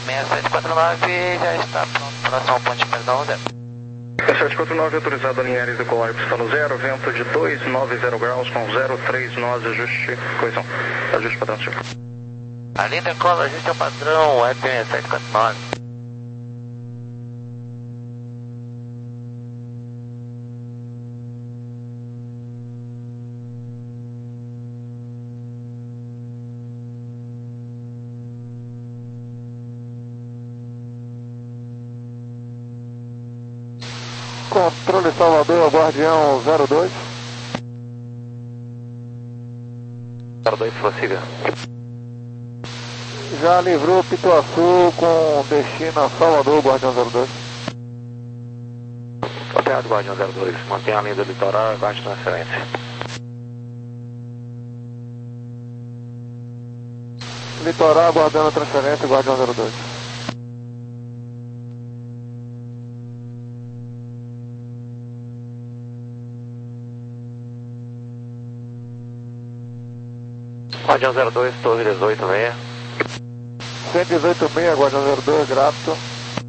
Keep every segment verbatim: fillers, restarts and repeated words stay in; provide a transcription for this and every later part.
seis sete quatro nove já está pronto, próximo ao ponte perdão, zero. seis sete quatro nove autorizado a linha aérea decolar pista no zero, vento de dois nove zero graus com zero três nós, ajuste, colisão, ajuste padrão, senhor. A linha decola, ajuste ao padrão, F seis sete quatro nove. Controle Salvador, Guardião zero dois. zero dois, prossiga. Já livrou Pituaçu com destino a Salvador, Guardião zero dois. Operado, Guardião zero dois, mantenha a linha do litoral e aguarde transferência. Litoral, aguardando a transferência, Guardião zero dois. Guardião zero dois, torre dezoito seis. cento e dezoito seis, Guardião zero dois, grato.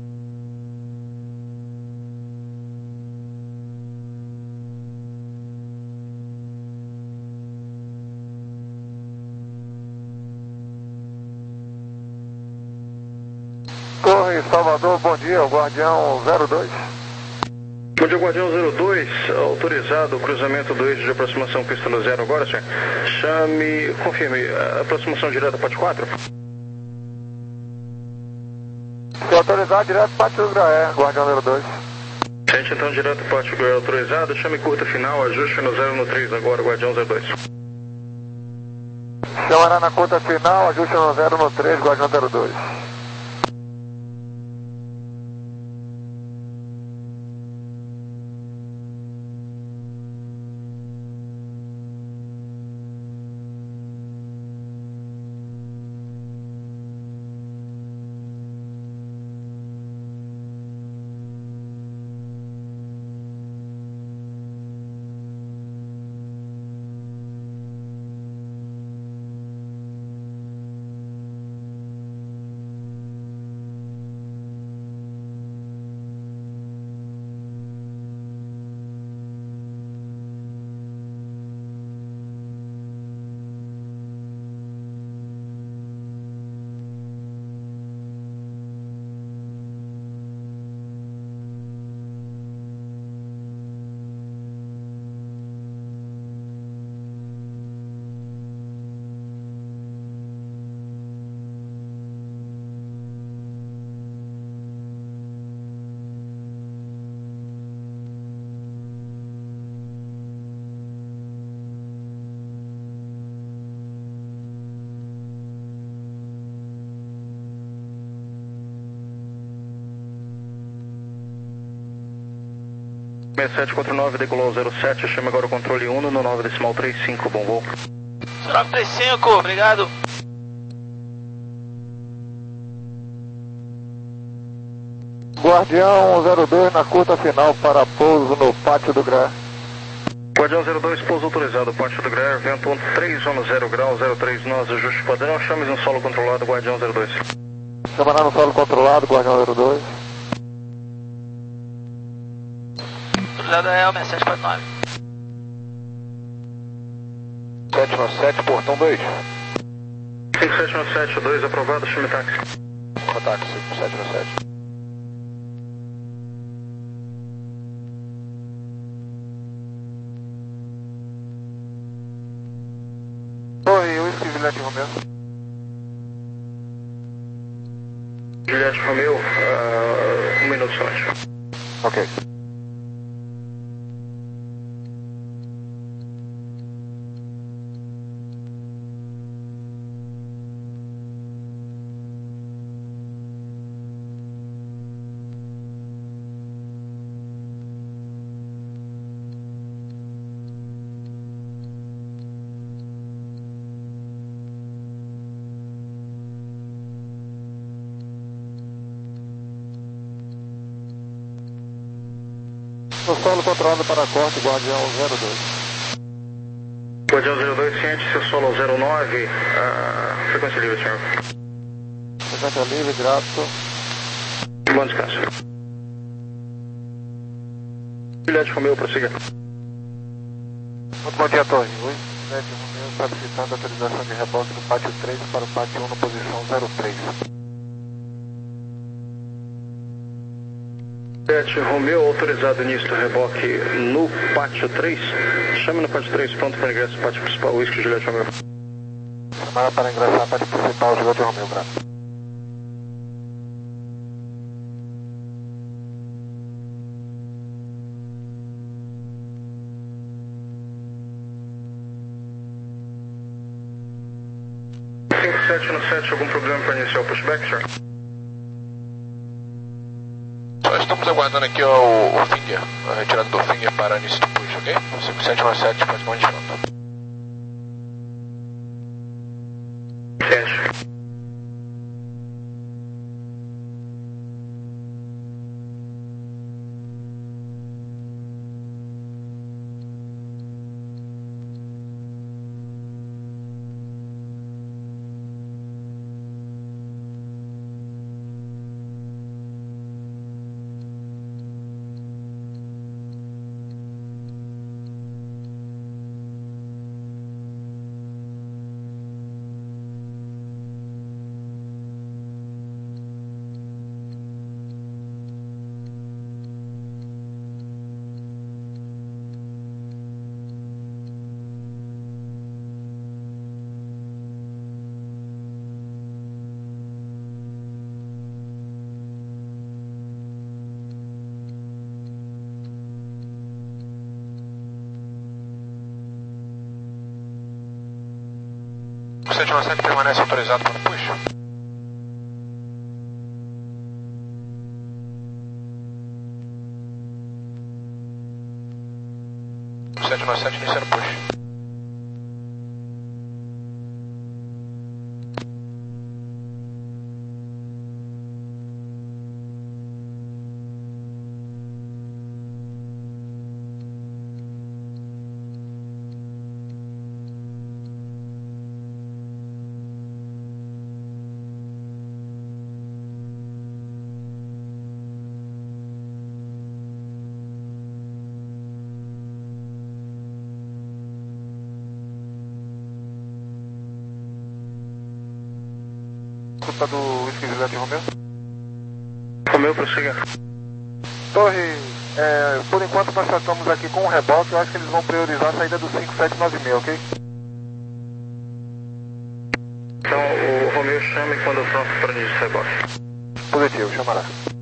Torre Salvador, bom dia, Guardião zero dois. Bom dia, Guardião zero dois, autorizado o cruzamento do eixo de aproximação pista no zero agora, senhor. Chame, confirme, aproximação direta P A T quatro. Se autorizado, direto para Pátio do Graé, Guardião zero dois. Gente, então, direto Pátio do Graé autorizado, chame curta final, ajuste no zero no três agora, Guardião zero dois. Chamará na curta final, ajuste no zero no três, Guardião zero dois. seis sete quatro nove, decolou zero sete, chama agora o controle Uno no nove decimal trinta e cinco, bom voo. nove três cinco, obrigado. Guardião zero dois na curta final para pouso no Pátio do Graé. Guardião zero dois, pouso autorizado, Pátio do Graé, vento três zero graus, zero três nós, ajuste padrão, chame no solo controlado, Guardião zero dois. Chamará no solo controlado, Guardião zero dois. Autorizado é o seis sete quatro nove. sete nove sete, portão dois. cinco sete nove sete, dois aprovado, chame táxi. Ataque cinco sete nove sete. Oi, Whisky Juliette Romeu. Juliette Romeu, uh, um minuto só. Ok. No solo controlado para corte, Guardião zero dois. Guardião zero dois, ciente, seu solo zero nove, uh, frequência livre, senhor. frequência livre, grato. Bom descanso. Juliette Romeu, prossiga. Muito bom dia, Torre. Oi, Juliette Romeu solicitando autorização de reboque do pátio três para o pátio um na posição zero três. Juliette Romeu, autorizado início do reboque no pátio três. Chame no pátio três, pronto para ingresso, pátio principal, Whisky Juliette Romeu. Chamada para ingressar, pátio principal, Juliette Romeu, grato. cinco sete no sete, algum problema para iniciar o pushback, senhor? Nós estamos aguardando aqui ó, o, o finger, a retirada do finger para início do push, ok? cinco sete no sete, praticamente pronto. Sete. sete um sete permanece autorizado para o push. sete um sete iniciando o push. Culpa do Whisky Juliette Romeu? Romeu, prossiga. Torre, é, por enquanto nós só estamos aqui com o reboque, eu acho que eles vão priorizar a saída do cinco sete nove seis, ok? Então, o Romeu chame quando pronto para início do reboque. Positivo, chamará.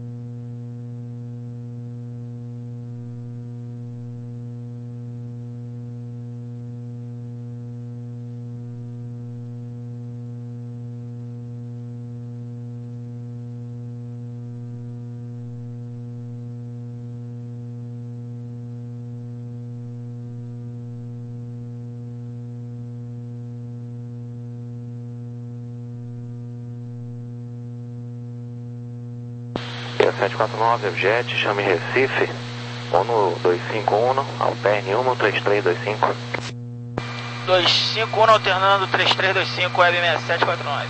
sete quatro nove, Jet, chame Recife, ou no dois cinco um, alterne um no três três dois cinco. dois cinco um alternando três três dois cinco, Web seis sete quatro nove.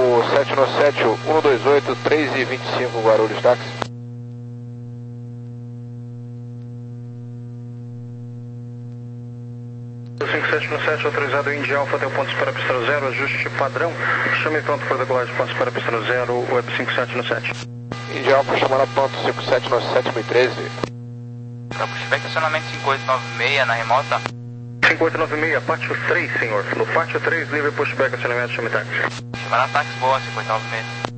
o sete nove sete, um dois oito, três e vinte e cinco, Guarulhos, táxi. cinco sete nove sete, autorizado Indy Alpha, até o ponto para pista zero, ajuste padrão. Chame pronto para decolagem, pontos para pista zero, web cinco sete nove sete. Indy Alpha, chamando a ponto cinco sete nove sete, mil e treze. Para pushback, estacionamento cinco oito nove seis na remota. cinco oito nove seis, pátio três, senhor. No pátio três, livre pushback, acionamento, chame táxi. Chamar na táxi boa, cinco oito nove seis.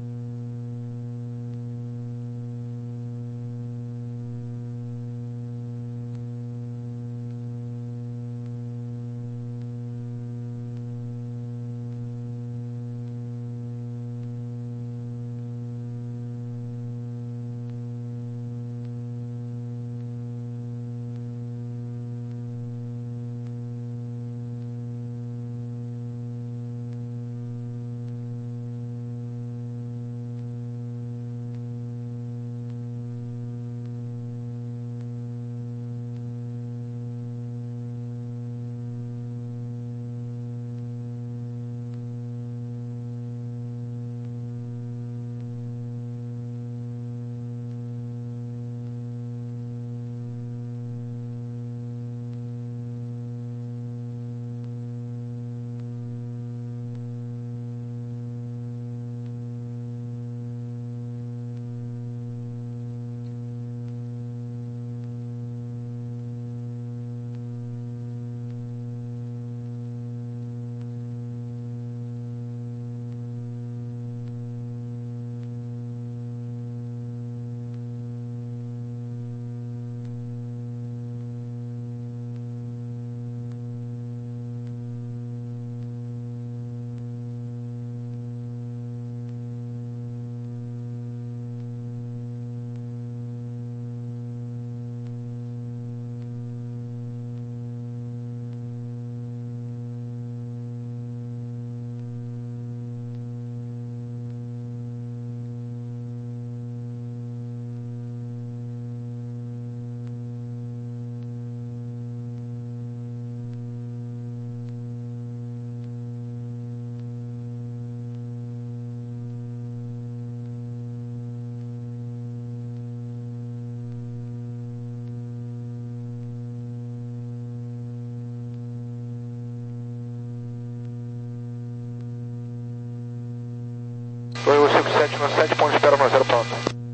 Foi o cinco sete nove sete, ponto de espera no zero, pronto.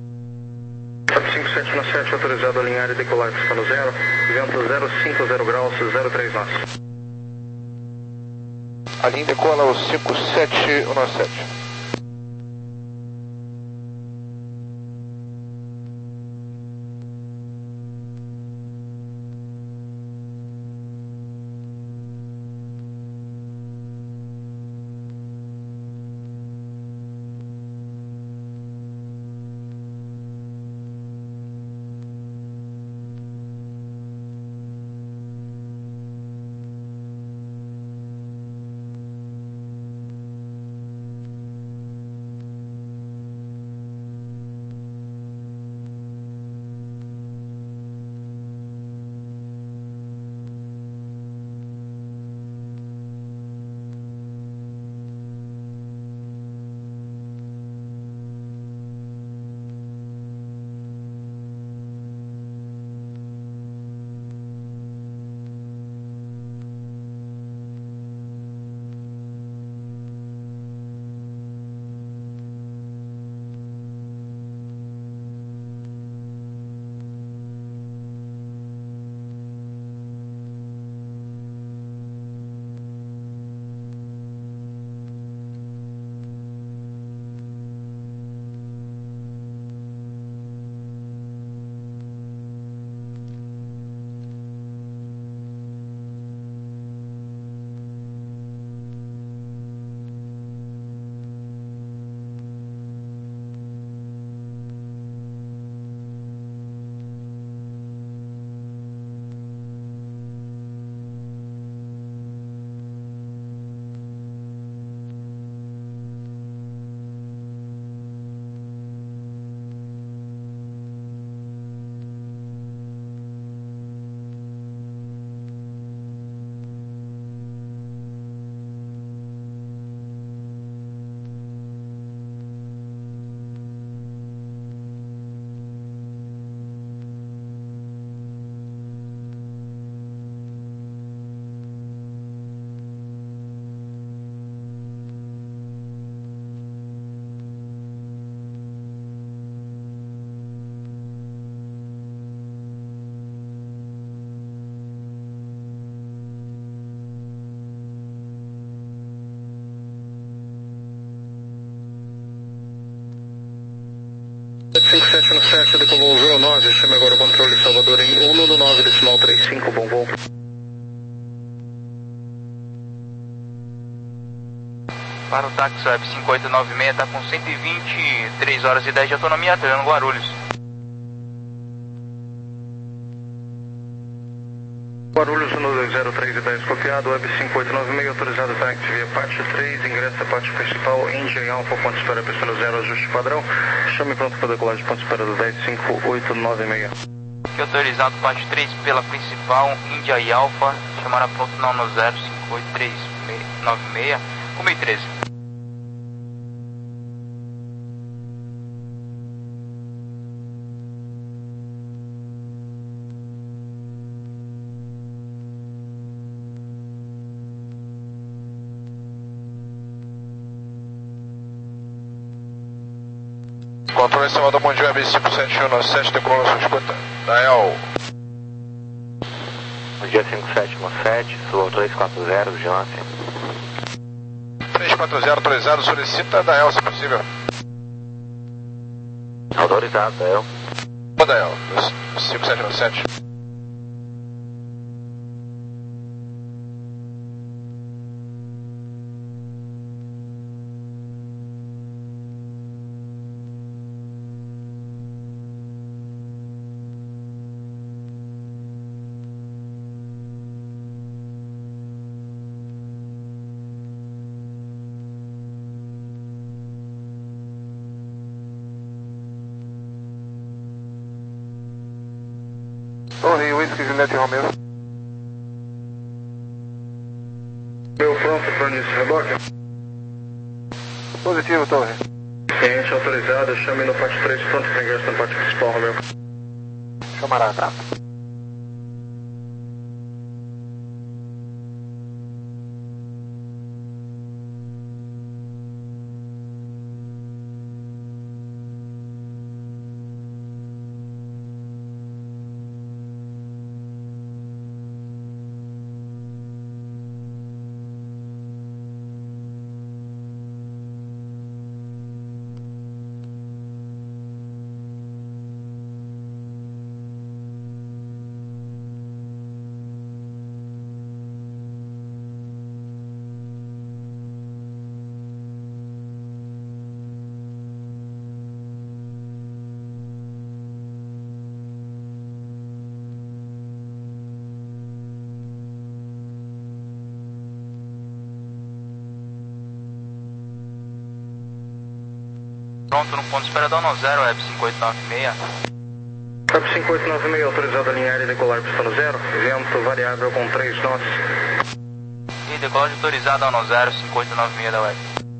cinco sete nove sete, autorizado a alinhar e decolar, está no zero, vento zero cinco zero graus, zero três nós. A linha decola o cinco sete nove sete. cinco sete um sete, decolou zero nove, chame agora o controle Salvador em cento e nove, decimal trinta e cinco, bom voo. Para o táxi web cinco oito nove seis, está com cento e vinte, três horas e dez de autonomia, tá no Guarulhos. Guarulhos no zero três e dez, copiado, web cinco oito nove seis, autorizado táxi via parte três, ingressa a parte principal, Índia e Alfa, ponto espera, pista no zero, ajuste padrão, chame pronto para decolagem, ponto espera do dez cinco oito nove seis. Aqui autorizado parte três pela principal, Índia e Alfa, chamará pronto não no zero cinco oito três nove seis, um e treze. Controle Salvador Mundial web cinco sete um sete, decolou na sua escuta. Dael. Bom dia cinco sete um sete, Sul três quatro zero, vigilância. três quatro zero autorizado, solicita Dael se possível. Autorizado, Dael. Ô Dael, cinco sete um sete. Torre, Whisky, Juliette Romeo. Meu pronto para início de reboque. Positivo, Torre. Cliente autorizado, chame no parte três, pronto para ingresso na parte principal, Romeu. Chamará, tá. Pronto no ponto de espera da no zero, web cinco oito nove seis. Web cinco oito nove seis, autorizado a alinhar e decolar pista no zero, vento variável com três nós. E decolagem autorizada ao no zero cinco oito nove seis da web.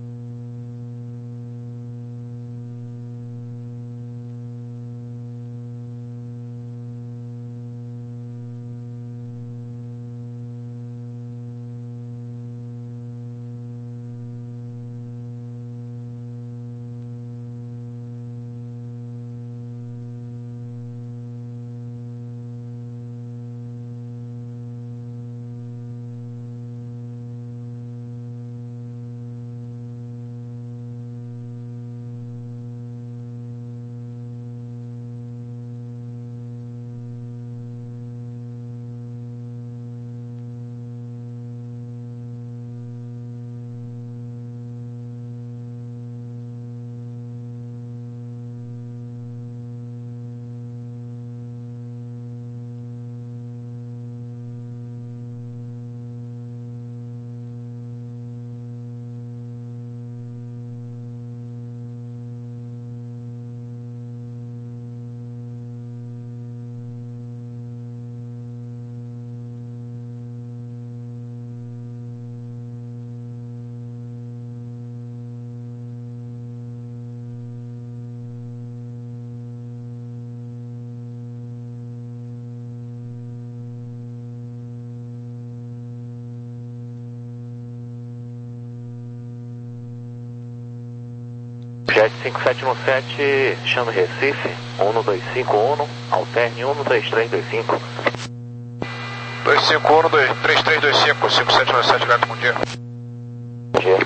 Jet cinco sete um sete, chame Recife, um dois cinco um, alterne um três três dois cinco. dois cinco um, três três dois cinco, cinco sete um sete, gato, bom dia. Bom dia.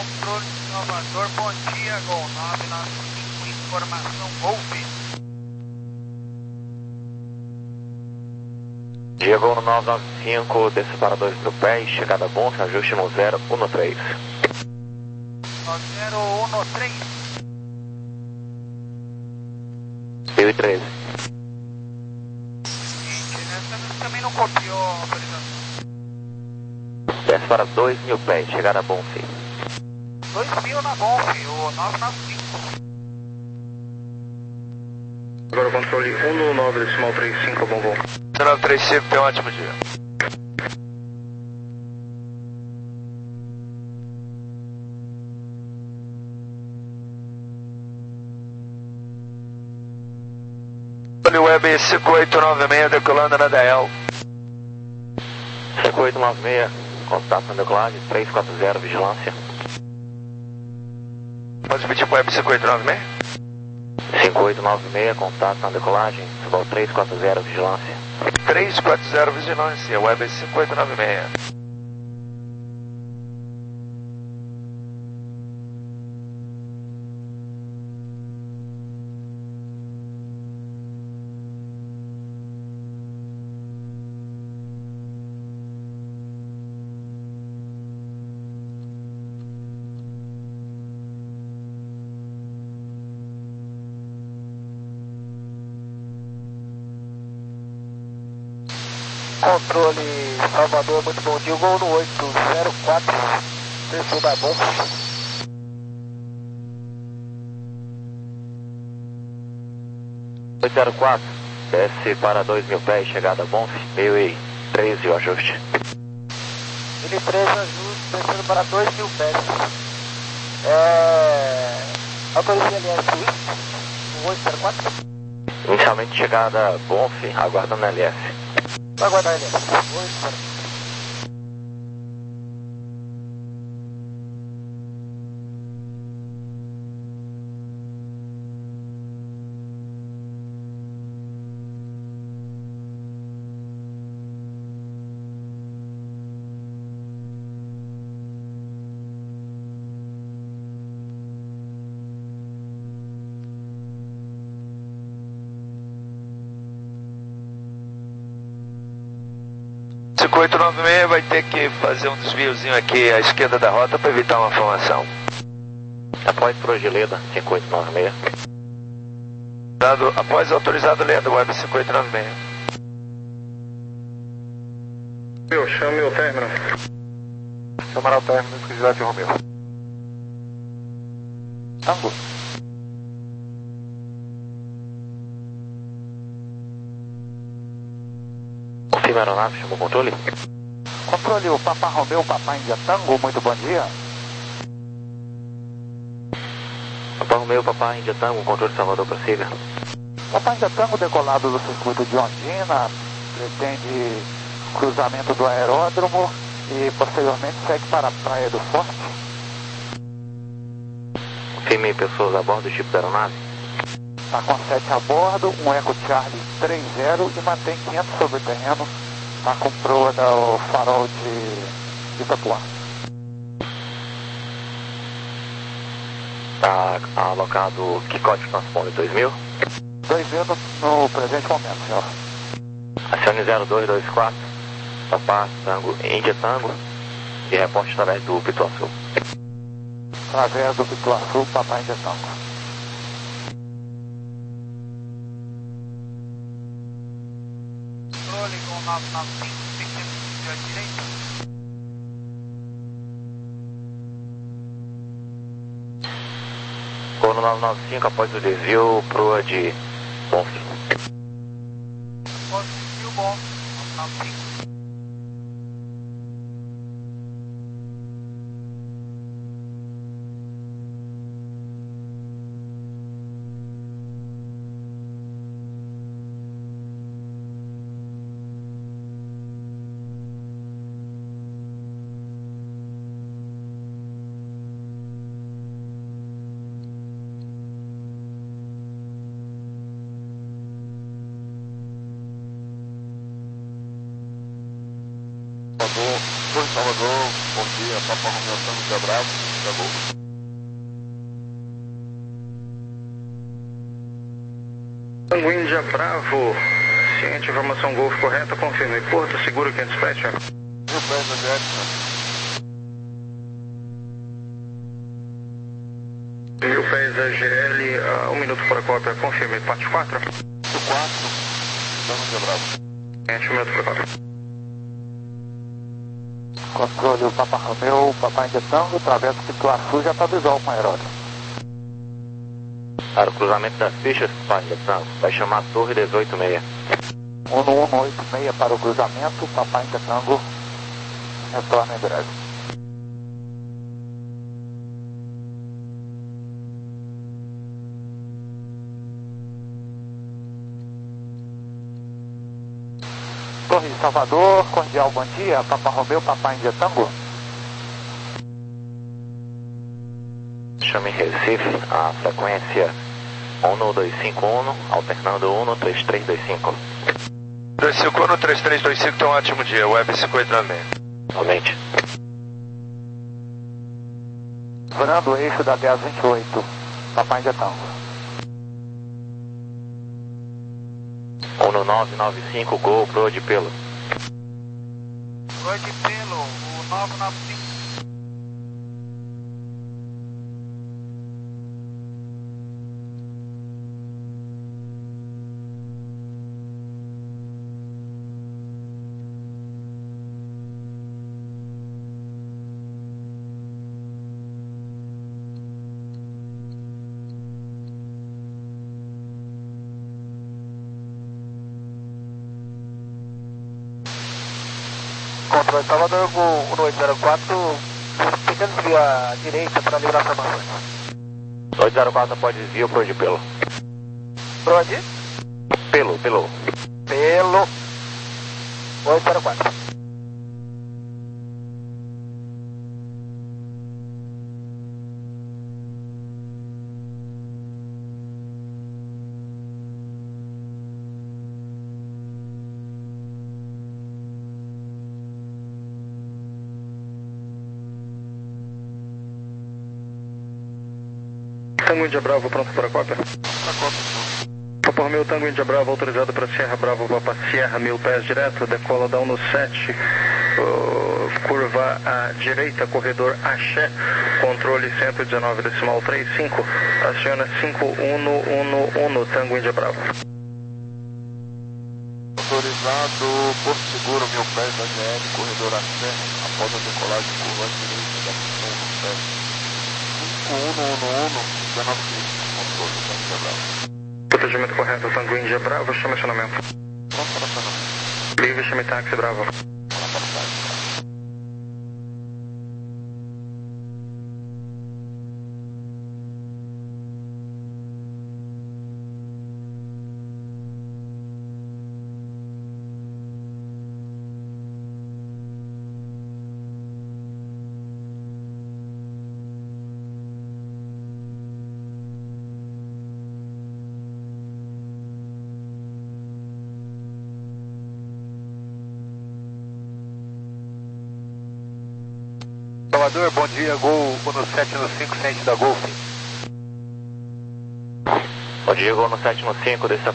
Controle de Salvador, bom dia, Gol nove nove cinco, informação Golf. Diego nove nove cinco, desce para dois mil pés, chegada bom, ajuste no zero um três. No zero um três. mil e treze. Gente, nessa vez também não copiou a autorização. Desce para dois mil pés, chegada bom, sim. dois mil na Golf, o nove nove cinco. Agora controle um nove decimal trinta e cinco, bom voo. nove três cinco, tem um ótimo dia. Web cinco oito nove seis, decolando na D L. cinco oito nove seis, contato na decolagem, três quatro zero, vigilância. Pode repetir para o Web cinco oito nove seis? cinco oito nove seis, contato na decolagem, suba três quatro zero, vigilância. três quatro zero, vigilância, Web cinco oito nove seis. Controle Salvador, muito bom dia, Gol no oito zero quatro, desceu da bomba. oito zero quatro, desce para dois mil pés, chegada bom, mil e treze o ajuste. mil e treze ajuste, descendo para dois mil pés. É... Autoriza L S no oito zero quatro. Inicialmente chegada bom, aguardando L S. Vai aguardar L S. oito zero quatro. cinco oito nove seis vai ter que fazer um desviozinho aqui à esquerda da rota para evitar uma formação. Após Progeleda, cinco oito nove seis. Dado, após autorizado lendo Web cinco oito nove seis. Eu chame o término. Chamará o término, exclusividade Romeu. Tango. Confirma a aeronave, chamou o controle. Controle, o Papa Romeu, Papa Índia Tango, muito bom dia. Papa Romeu, Papa Índia Tango, controle Salvador, prossiga. Papa Índia Tango, decolado do circuito de Ondina, pretende cruzamento do aeródromo e posteriormente segue para a Praia do Forte. Confirme pessoas a bordo do tipo da aeronave. Está com sete a bordo, um Eco Charlie três zero e mantém quinhentos sobre o terreno. Está com proa do farol de Itapuã. Está alocado que código transponder dois mil? dois mil no, no presente momento, senhor. Acione zero dois dois quatro, Papa Tango, Índia Tango, e reporte através do Pituaçu. Através do Pituaçu, Papa Índia Tango. Controle com nove nove cinco, pequeno desvio à direita. Coro nove nove cinco, após o desvio, proa de Bonfim. Após o desvio bom, nove nove cinco. Salvador, Salvador, bom dia, Papa Romeu Tango de Abraço, da Golf. Tango Índia Bravo, ciente, informação Golf correta, confirme. Porto Seguro quinhentos pés, senhor. Mil pés da G L, Mil pés da G L, uh, um minuto para a cópia, confirme. Parte quatro. quatro, Tango Índia Bravo. Ciente, um minuto para a cópia. Controle Papa Romeu, Papai Índia Tango, travesso Pituaçu, já está visual com aeródromo. Para o cruzamento das fichas, Papai Índia Tango, vai chamar a Torre dezoito seis. um um oito seis para o cruzamento, Papai Índia Tango, retorna em breve. Torre de Salvador, cordial bom dia, Papa Romeu, Papai Índia Tango. Chame Recife, a frequência um dois cinco um, alternando um três três dois cinco. dois cinco um, três três dois cinco, tem um ótimo dia, Web cinquenta e nove. Somente. Virando o eixo da dez vinte e oito, Papai Índia Tango. um nove nove cinco, Gol Pro de Pelo. Oi de pelo, o nove nove cinco. Controle Salvador, um oito zero quatro, pretendo desvio à direita para livrar formações. oito zero quatro pode desvio Pro de Pelo. Por onde? Pelo, pelo. Pelo oito zero quatro. Tango Índia Bravo, pronto para a cópia. Papa Romeu, Tango Índia Bravo, autorizado para Sierra Bravo, Papa Sierra, mil pés direto, decola da um sete, uh, curva à direita, corredor Axé, controle cento e dezenove decimal trinta e cinco, aciona cinco um um um, Tango Índia Bravo. Autorizado, Porto Seguro, mil pés da G L, corredor Axé, após a decolagem curva à direita da pista um sete. cinco um um um, dezenove quinze, controle, Tango Índia Bravo. Protegimento correto, Tango Índia Bravo, chama acionamento. Pronto para acionamento. Livre, chame táxi Bravo. Pronto para táxi. Salvador, bom dia, Gol um sete no cinco, ciente da Golf. Bom dia, Gol no sete cinco, desse